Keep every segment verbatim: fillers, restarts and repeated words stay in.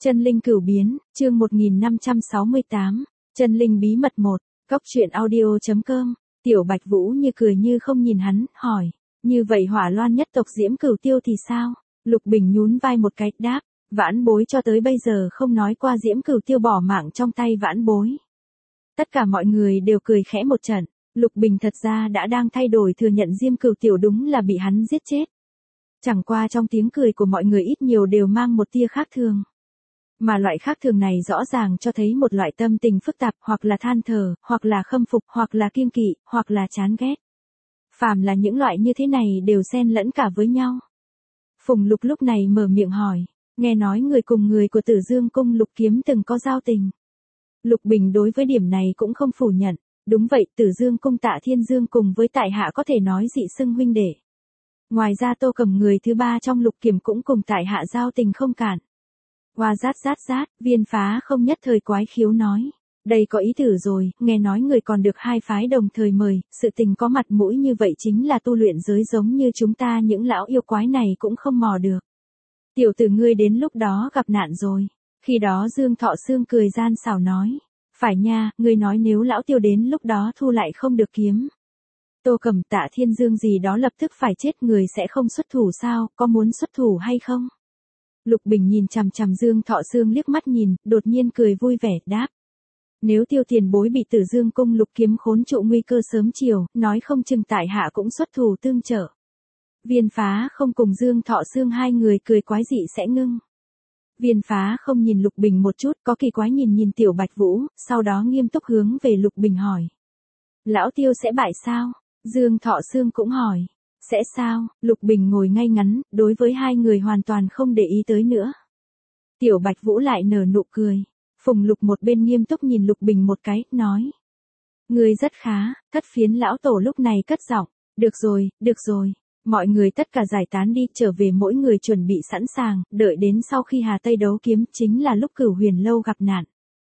Chân linh cửu biến, chương một nghìn năm trăm sáu mươi tám, chân linh bí mật một, cốc truyện audio.com, Tiểu Bạch Vũ như cười như không nhìn hắn, hỏi, như vậy Hỏa Loan nhất tộc Diễm Cửu Tiêu thì sao? Lục Bình nhún vai một cái, đáp, vãn bối cho tới bây giờ không nói qua Diễm Cửu Tiêu bỏ mạng trong tay vãn bối. Tất cả mọi người đều cười khẽ một trận, Lục Bình thật ra đã đang thay đổi thừa nhận Diễm Cửu Tiêu đúng là bị hắn giết chết. Chẳng qua trong tiếng cười của mọi người ít nhiều đều mang một tia khác thường. Mà loại khác thường này rõ ràng cho thấy một loại tâm tình phức tạp, hoặc là than thở, hoặc là khâm phục, hoặc là kiêng kỵ, hoặc là chán ghét. Phàm là những loại như thế này đều xen lẫn cả với nhau. Phùng Lục lúc này mở miệng hỏi, nghe nói người cùng người của Tử Dương Cung Lục Kiếm từng có giao tình. Lục Bình đối với điểm này cũng không phủ nhận, đúng vậy, Tử Dương Cung Tạ Thiên Dương cùng với tại hạ có thể nói dị xưng huynh đệ. Ngoài ra Tô Cầm người thứ ba trong Lục Kiểm cũng cùng tại hạ giao tình không cạn. Hoa rát rát rát, Viên Phá không nhất thời quái khiếu nói. Đây có ý tử rồi, nghe nói người còn được hai phái đồng thời mời, sự tình có mặt mũi như vậy chính là tu luyện giới giống như chúng ta những lão yêu quái này cũng không mò được. Tiểu tử ngươi đến lúc đó gặp nạn rồi. Khi đó Dương Thọ Sương cười gian xảo nói. Phải nha, ngươi nói nếu lão Tiêu đến lúc đó thu lại không được kiếm. Tô Cầm Tạ Thiên Dương gì đó lập tức phải chết, người sẽ không xuất thủ sao, có muốn xuất thủ hay không? Lục Bình nhìn chằm chằm Dương Thọ Sương liếc mắt nhìn, đột nhiên cười vui vẻ, đáp. Nếu Tiêu tiền bối bị Tử Dương Cung Lục Kiếm khốn trụ nguy cơ sớm chiều, nói không chừng tại hạ cũng xuất thủ tương trợ. Viên Phá không cùng Dương Thọ Sương hai người cười quái dị sẽ ngưng. Viên Phá không nhìn Lục Bình một chút, có kỳ quái nhìn nhìn Tiểu Bạch Vũ, sau đó nghiêm túc hướng về Lục Bình hỏi. Lão Tiêu sẽ bại sao? Dương Thọ Sương cũng hỏi. Sẽ sao? Lục Bình ngồi ngay ngắn, đối với hai người hoàn toàn không để ý tới nữa. Tiểu Bạch Vũ lại nở nụ cười. Phùng Lục một bên nghiêm túc nhìn Lục Bình một cái, nói. Ngươi rất khá, Thất Phiến lão tổ lúc này cất giọng. Được rồi, được rồi. Mọi người tất cả giải tán đi, trở về mỗi người chuẩn bị sẵn sàng, đợi đến sau khi Hà Tây đấu kiếm chính là lúc Cửu Huyền Lâu gặp nạn.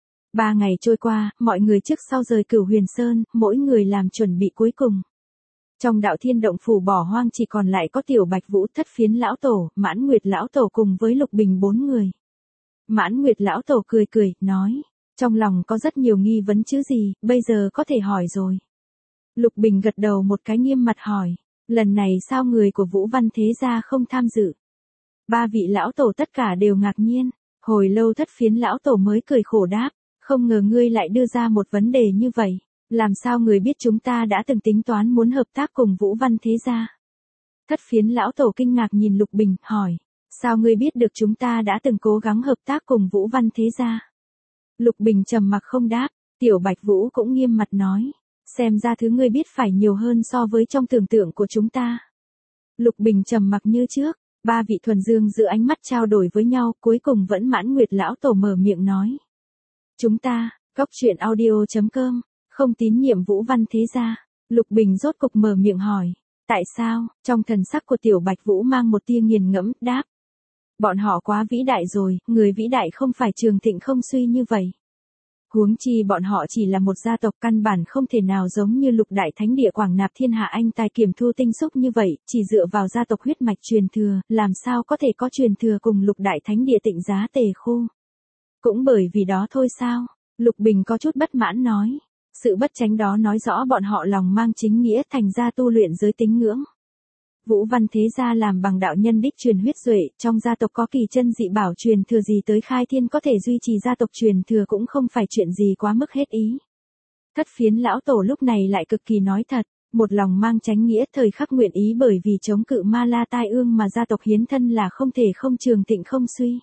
Ba ngày trôi qua, mọi người trước sau rời Cửu Huyền Sơn, mỗi người làm chuẩn bị cuối cùng. Trong Đạo Thiên Động phủ bỏ hoang chỉ còn lại có Tiểu Bạch Vũ, Thất Phiến lão tổ, Mãn Nguyệt lão tổ cùng với Lục Bình bốn người. Mãn Nguyệt lão tổ cười cười, nói, trong lòng có rất nhiều nghi vấn chứ gì, bây giờ có thể hỏi rồi. Lục Bình gật đầu một cái nghiêm mặt hỏi, lần này sao người của Vũ Văn Thế Gia không tham dự? Ba vị lão tổ tất cả đều ngạc nhiên, hồi lâu Thất Phiến lão tổ mới cười khổ đáp, không ngờ ngươi lại đưa ra một vấn đề như vậy. Làm sao người biết chúng ta đã từng tính toán muốn hợp tác cùng Vũ Văn Thế Gia? Thất Phiến lão tổ kinh ngạc nhìn Lục Bình, hỏi, sao ngươi biết được chúng ta đã từng cố gắng hợp tác cùng Vũ Văn Thế Gia? Lục Bình trầm mặc không đáp, Tiểu Bạch Vũ cũng nghiêm mặt nói, xem ra thứ ngươi biết phải nhiều hơn so với trong tưởng tượng của chúng ta. Lục Bình trầm mặc như trước, ba vị thuần dương giữ ánh mắt trao đổi với nhau, cuối cùng vẫn Mãn Nguyệt lão tổ mở miệng nói. Chúng ta, cốc truyện audio.com, không tín nhiệm Vũ Văn Thế Gia. Lục Bình rốt cục mở miệng hỏi, tại sao? Trong thần sắc của Tiểu Bạch Vũ mang một tia nghiền ngẫm, đáp. Bọn họ quá vĩ đại rồi, người vĩ đại không phải trường thịnh không suy như vậy. Huống chi bọn họ chỉ là một gia tộc, căn bản không thể nào giống như Lục Đại Thánh Địa Quảng Nạp Thiên Hạ Anh tài kiểm thu tinh xúc như vậy, chỉ dựa vào gia tộc huyết mạch truyền thừa, làm sao có thể có truyền thừa cùng Lục Đại Thánh Địa Tịnh Giá Tề Khu. Cũng bởi vì đó thôi sao? Lục Bình có chút bất mãn nói. Sự bất chánh đó nói rõ bọn họ lòng mang chính nghĩa, thành ra tu luyện giới tín ngưỡng. Vũ Văn Thế Gia làm bằng đạo nhân đích truyền huyết duệ, trong gia tộc có kỳ chân dị bảo truyền thừa gì tới khai thiên có thể duy trì gia tộc truyền thừa cũng không phải chuyện gì quá mức hết ý. Thất Phiến lão tổ lúc này lại cực kỳ nói thật, một lòng mang chánh nghĩa, thời khắc nguyện ý bởi vì chống cự Ma La Tai Ương mà gia tộc hiến thân là không thể không trường thịnh không suy.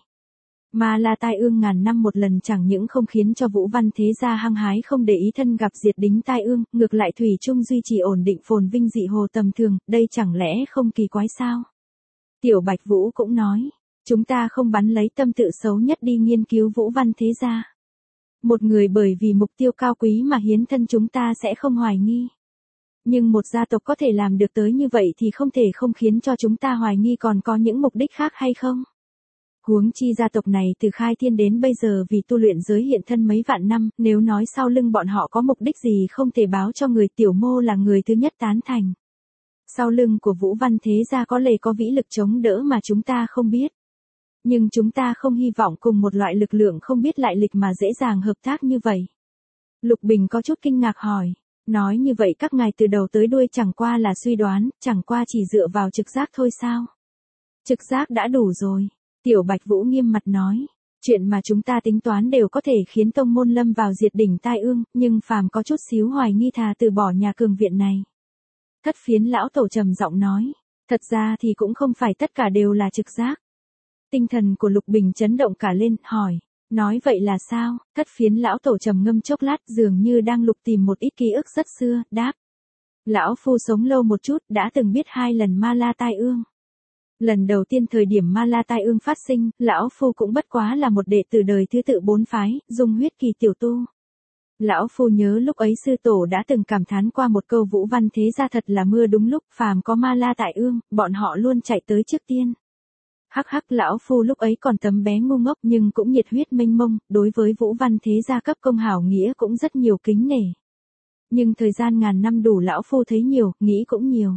Ma La Tai Ương ngàn năm một lần chẳng những không khiến cho Vũ Văn Thế Gia hăng hái không để ý thân gặp diệt đính Tai Ương, ngược lại thủy chung duy trì ổn định phồn vinh dị hồ tầm thường, đây chẳng lẽ không kỳ quái sao? Tiểu Bạch Vũ cũng nói, chúng ta không bắn lấy tâm tự xấu nhất đi nghiên cứu Vũ Văn Thế Gia. Một người bởi vì mục tiêu cao quý mà hiến thân chúng ta sẽ không hoài nghi. Nhưng một gia tộc có thể làm được tới như vậy thì không thể không khiến cho chúng ta hoài nghi còn có những mục đích khác hay không? Huống chi gia tộc này từ khai thiên đến bây giờ vì tu luyện giới hiện thân mấy vạn năm, nếu nói sau lưng bọn họ có mục đích gì không thể báo cho người, Tiểu Mô là người thứ nhất tán thành. Sau lưng của Vũ Văn Thế Gia có lẽ có vĩ lực chống đỡ mà chúng ta không biết. Nhưng chúng ta không hy vọng cùng một loại lực lượng không biết lại lịch mà dễ dàng hợp tác như vậy. Lục Bình có chút kinh ngạc hỏi. Nói như vậy các ngài từ đầu tới đuôi chẳng qua là suy đoán, chẳng qua chỉ dựa vào trực giác thôi sao? Trực giác đã đủ rồi. Tiểu Bạch Vũ nghiêm mặt nói. Chuyện mà chúng ta tính toán đều có thể khiến tông môn lâm vào diệt đỉnh tai ương, nhưng phàm có chút xíu hoài nghi thà từ bỏ nhà cường viện này. Thất Phiến lão tổ trầm giọng nói. Thật ra thì cũng không phải tất cả đều là trực giác. Tinh thần của Lục Bình chấn động cả lên, hỏi. Nói vậy là sao? Thất Phiến lão tổ trầm ngâm chốc lát, dường như đang lục tìm một ít ký ức rất xưa, đáp. Lão phu sống lâu một chút, đã từng biết hai lần ma la tai ương. Lần đầu tiên thời điểm ma la tai ương phát sinh, lão phu cũng bất quá là một đệ tử đời thứ tự bốn phái, dung huyết kỳ tiểu tu. Lão phu nhớ lúc ấy sư tổ đã từng cảm thán qua một câu Vũ Văn thế gia thật là mưa đúng lúc, phàm có ma la tại ương, bọn họ luôn chạy tới trước tiên. Hắc hắc, lão phu lúc ấy còn tấm bé ngu ngốc nhưng cũng nhiệt huyết mênh mông, đối với Vũ Văn thế gia cấp công hảo nghĩa cũng rất nhiều kính nể. Nhưng thời gian ngàn năm đủ lão phu thấy nhiều, nghĩ cũng nhiều.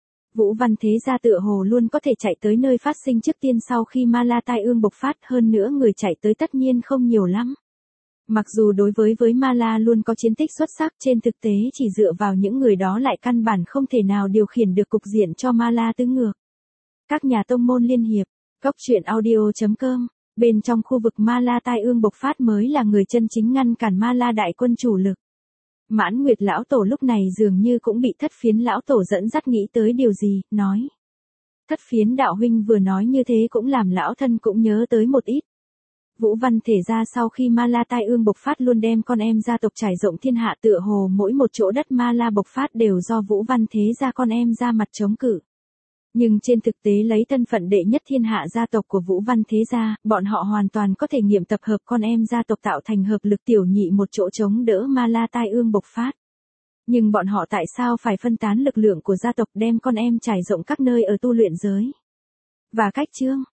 Vũ Văn thế gia tựa hồ luôn có thể chạy tới nơi phát sinh trước tiên sau khi ma la tai ương bộc phát, hơn nữa người chạy tới tất nhiên không nhiều lắm. Mặc dù đối với với ma la luôn có chiến tích xuất sắc, trên thực tế chỉ dựa vào những người đó lại căn bản không thể nào điều khiển được cục diện cho ma la tứ ngược. Các nhà tông môn liên hiệp, Cốc Truyện Audio chấm com, bên trong khu vực ma la tai ương bộc phát mới là người chân chính ngăn cản ma la đại quân chủ lực. Mãn Nguyệt lão tổ lúc này dường như cũng bị Thất Phiến lão tổ dẫn dắt nghĩ tới điều gì, nói. Thất Phiến đạo huynh vừa nói như thế cũng làm lão thân cũng nhớ tới một ít. Vũ Văn thể gia sau khi ma la tai ương bộc phát luôn đem con em gia tộc trải rộng thiên hạ, tựa hồ mỗi một chỗ đất ma la bộc phát đều do Vũ Văn thế gia con em ra mặt chống cự. Nhưng trên thực tế lấy thân phận đệ nhất thiên hạ gia tộc của Vũ Văn thế gia, bọn họ hoàn toàn có thể nghiệm tập hợp con em gia tộc tạo thành hợp lực tiểu nhị một chỗ chống đỡ ma la tai ương bộc phát. Nhưng bọn họ tại sao phải phân tán lực lượng của gia tộc đem con em trải rộng các nơi ở tu luyện giới? Và cách chương